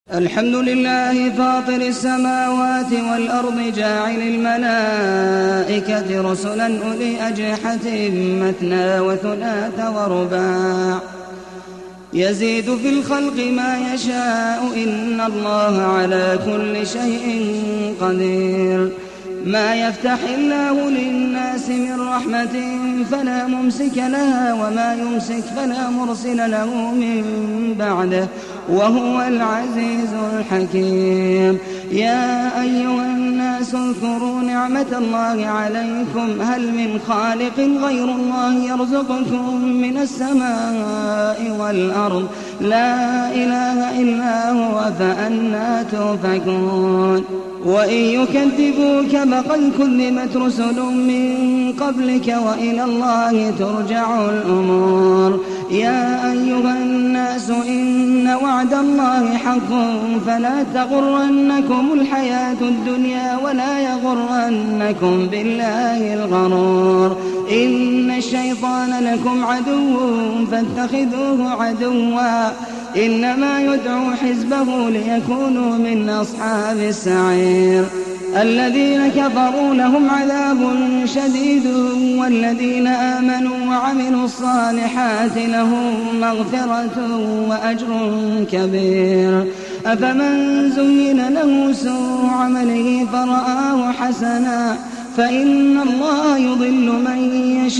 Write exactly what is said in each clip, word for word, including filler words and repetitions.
الحمد لله فاطر السماوات والأرض جاعل الملائكة رسلا أولي أجنحة مثنى وثلاث ورباع يزيد في الخلق ما يشاء إن الله على كل شيء قدير. ما يفتح الله للناس من رحمة فلا ممسك لها وما يمسك فلا مرسل له من بعده وهو العزيز الحكيم. يا أيها الناس اذكروا نعمة الله عليكم هل من خالق غير الله يرزقكم من السماء والأرض لا إله إلا هو فأنى تؤفكون. وإن يكذبوك فقد كذبت رسل من قبلك وإلى الله ترجع الأمور. يا أيها الناس إن وعد الله حق فلا تغرنكم الحياة الدنيا ولا يغرنكم بالله الغرور. إن الشيطان لكم عدو فاتخذوه عدوا إنما يدعو حزبه ليكونوا من أصحاب السعير. الذين كفروا لهم عذاب شديد والذين آمنوا وعملوا الصالحات لهم مغفرة وأجر كبير. أفمن زين له سوء عمله فرآه حسنا فإن الله يضل من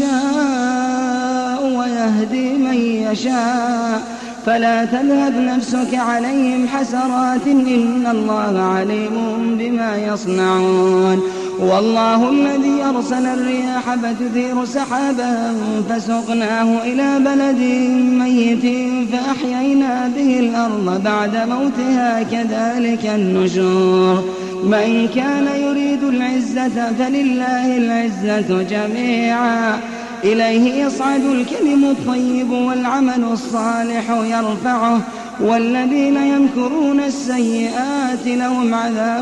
يشاء ويهدي من يشاء فلا تذهب نفسك عليهم حسرات إن الله عليم بما يصنعون. والله الذي أرسل الرياح فتثير سحابا فسقناه إلى بلد ميت فأحيينا به الأرض بعد موتها كذلك النشور. من كان يريد العزة فلله العزة جميعا إليه يصعد الكلم الطيب والعمل الصالح يرفعه والذين يمكرون السيئات لهم عذاب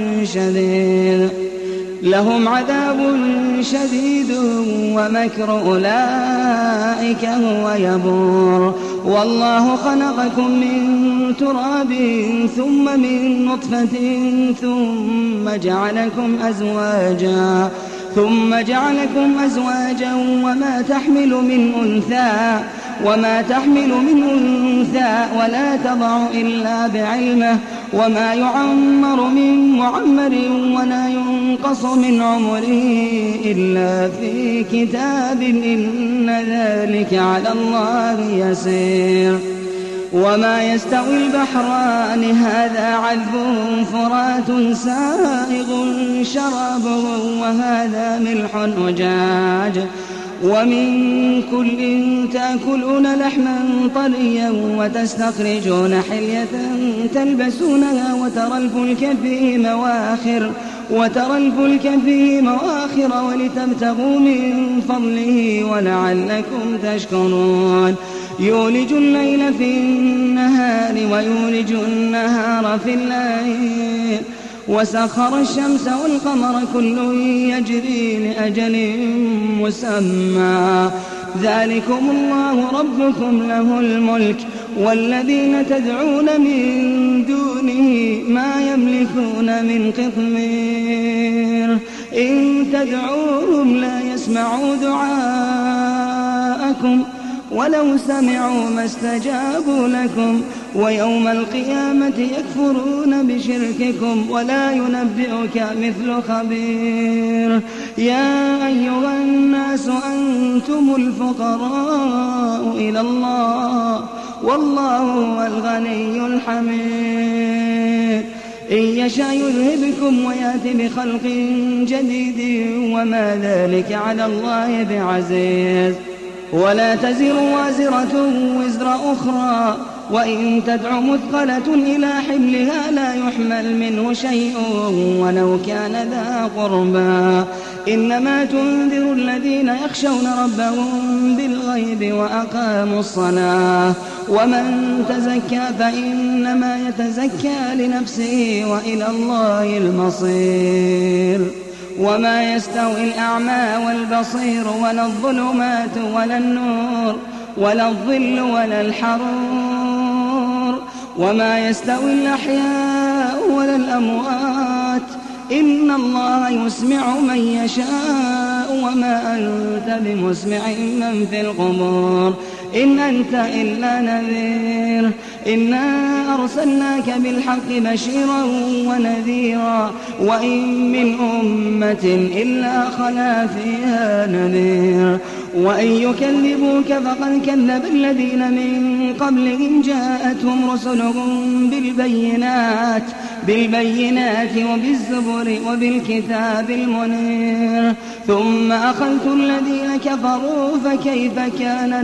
شديد لهم عذاب شديد ومكر أولئك هو يبور. والله خلقكم من تراب ثم من نطفة ثم جعلكم أزواجا ثم جعلكم أزواجا وما تحمل من أنثى وما تحمل من أنثى ولا تضع إلا بعلمه وما يعمر من معمر ولا ينقص من عمره إلا في كتاب إن ذلك على الله يسير. وما يستوي البحران هذا عذب فرات سائغ شرابه وهذا ملح أجاج ومن كل تأكلون لحما طريا وتستخرجون حلية تلبسونها وترى الفلك فيه مواخر وترى الفلك فيه مواخر ولتبتغوا من فضله ولعلكم تشكرون. يولج الليل في النهار ويولج النهار في الليل وسخر الشمس والقمر كل يجري لأجل مسمى ذلكم الله ربكم له الملك والذين تدعون من دونه ما يملكون من قطمير. إن تدعوهم لا يسمعوا دعاءكم ولو سمعوا ما استجابوا لكم ويوم القيامة يكفرون بشرككم ولا ينبئك مثل خبير. يا أيها الناس أنتم الفقراء إلى الله والله هو الغني الحميد. إن يشاء يذهبكم ويأتي بخلق جديد وما ذلك على الله بعزيز. ولا تزر وازرة وزر أخرى وإن تدع مثقلة إلى حملها لا يحمل منه شيء ولو كان ذا قربى. إنما تنذر الذين يخشون ربهم بالغيب وأقاموا الصلاة ومن تزكى فإنما يتزكى لنفسه وإلى الله المصير. وما يستوي الأعمى والبصير ولا الظلمات ولا النور ولا الظل ولا الحرور وما يستوي الأحياء ولا الأموات إن الله يسمع من يشاء وما أنت بمسمع من في القبور إن أنت إلا نذير إنا أرسلناك بالحق بشيرا ونذيرا وإن من أمة إلا خلا فيها نذير وإن يكذبوك فقد كذب الذين من قبلهم جاءتهم رسلهم بالبينات بالبينات وبالزبر وبالكتاب المنير ثم أخذت الذين كفروا فكيف كان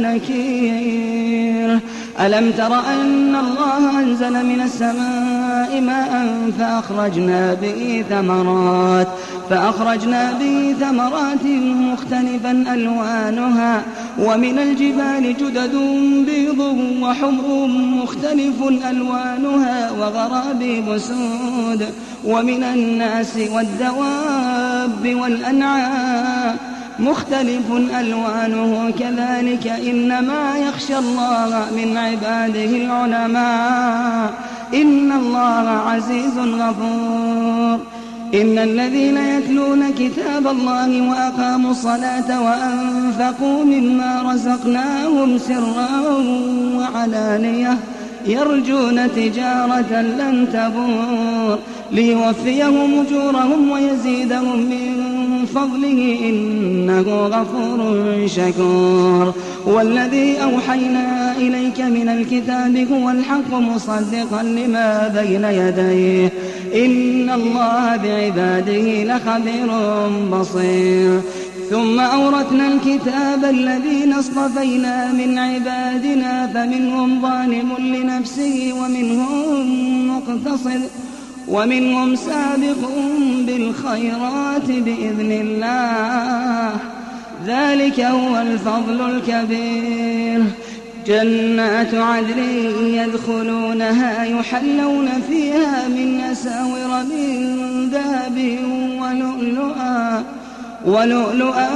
نكير ألم تر أن الله أنزل من السماء ماء فأخرجنا به ثمرات فأخرجنا به ثمرات مختلفا ألوانها ومن الجبال جدد بيض وحمر مختلف ألوانها وغرابيب سود ومن الناس والدواب والأنعام مختلف ألوانه كذلك إنما يخشى الله من عباده العلماء إن الله عزيز غفور إن الذين يتلون كتاب الله وأقاموا الصلاة وأنفقوا مما رزقناهم سرا وعلانية يرجون تجارة لن تبور ليوفيهم أجورهم ويزيدهم من فضله إنه غفور شكور والذي أوحينا إليك من الكتاب هو الحق مصدقا لما بين يديه إن الله بعباده لخبير بصير ثم أورثنا الكتاب الذين اصطفينا من عبادنا فمنهم ظالم لنفسه ومنهم مقتصد ومنهم سابق بالخيرات بإذن الله ذلك هو الفضل الكبير جنات عدن يدخلونها يحلون فيها من أساور من ذهب ولؤلؤا ولؤلؤا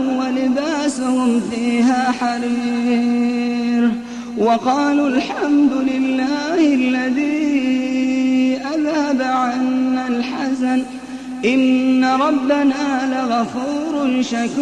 ولباسهم فيها حرير وقالوا الحمد لله الذي أذهب عنا الحزن إن ربنا لغفور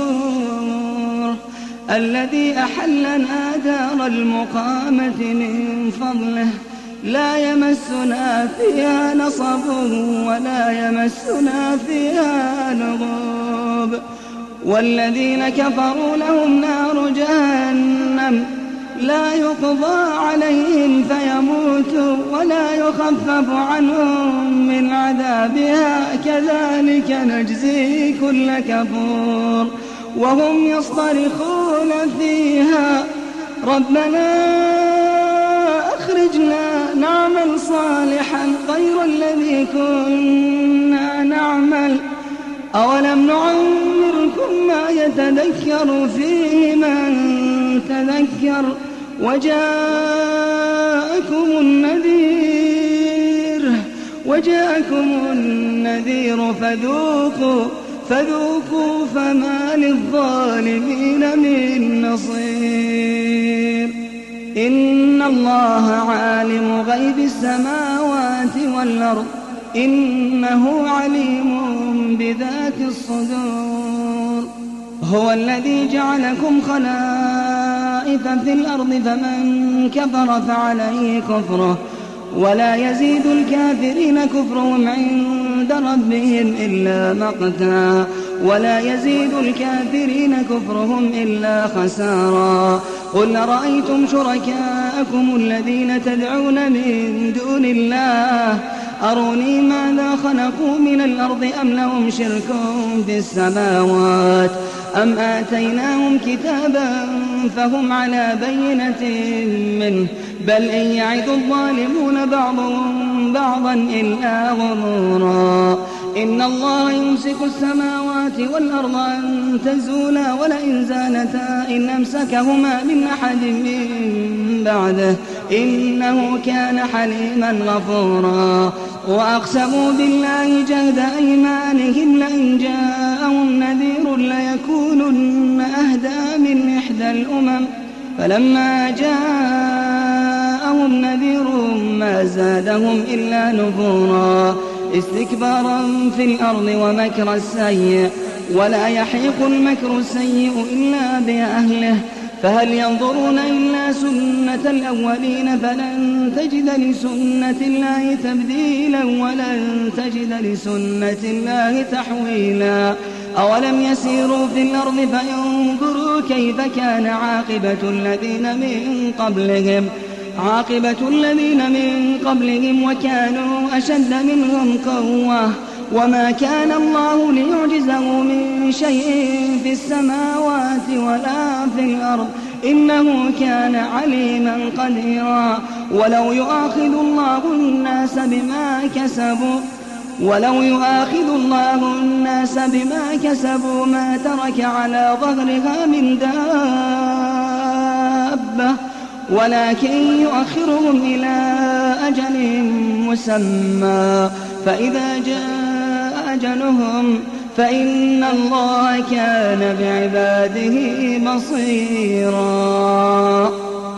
شكور الذي أحلنا دار المقامة من فضله لا يمسنا فيها نصب ولا يمسنا فيها لغوب والذين كفروا لهم نار جهنم لا يقضى عليهم فيموتوا ولا يخفف عنهم من عذابها كذلك نجزي كل كفور وهم يصطرخون فيها ربنا أخرجنا نعمل صالحا غير الذي كنا نعمل أولم نعمركم ما يتذكر فيه من تذكر وجاءكم النذير وجاءكم النذير فذوقوا فذوقوا فما للظالمين من نصير إن الله عالم غيب السماوات والأرض إنه عليم بذات الصدور هو الذي جعلكم خلائف في الأرض فمن كفر فعليه كفره ولا يزيد الكافرين كفرهم عند ربهم إلا مقتا ولا يزيد الكافرين كفرهم إلا خسارا قل رأيتم شركاءكم الذين تدعون من دون الله أروني ماذا خلقوا من الأرض أم لهم شرك في السماوات أم آتيناهم كتابا فهم على بينة منه بل إن يعد الظالمون بعضهم بعضا إلا غرورا إن الله يمسك السماوات والأرض أن تزولا ولئن زالتا إن أمسكهما من أحد من بعده إنه كان حليما غفورا وأقسموا بالله جهد أيمانهم لئن جاءهم نذير ليكونن أهدى من إحدى الأمم فلما جاءهم جاءهم نذير ما زادهم إلا نفورا استكبارا في الأرض ومكر السيء ولا يحيق المكر السيء إلا بأهله فهل ينظرون إلا سنة الأولين فلن تجد لسنة الله تبديلا ولن تجد لسنة الله تحويلا أولم يسيروا في الأرض فينظروا كيف كان عاقبة الذين من قبلهم عاقبة الذين من قبلهم وكانوا أشد منهم قوة وما كان الله ليعجزه من شيء في السماوات ولا في الأرض إنه كان عليما قديرا ولو يؤاخذ الله الناس بما كسبوا ولو يؤاخذ الله الناس بما كسبوا ما ترك على ظهرها من دابة ولكن يؤخرهم إلى أجل مسمى فإذا جاء أجلهم فإن الله كان بعباده بصيرا.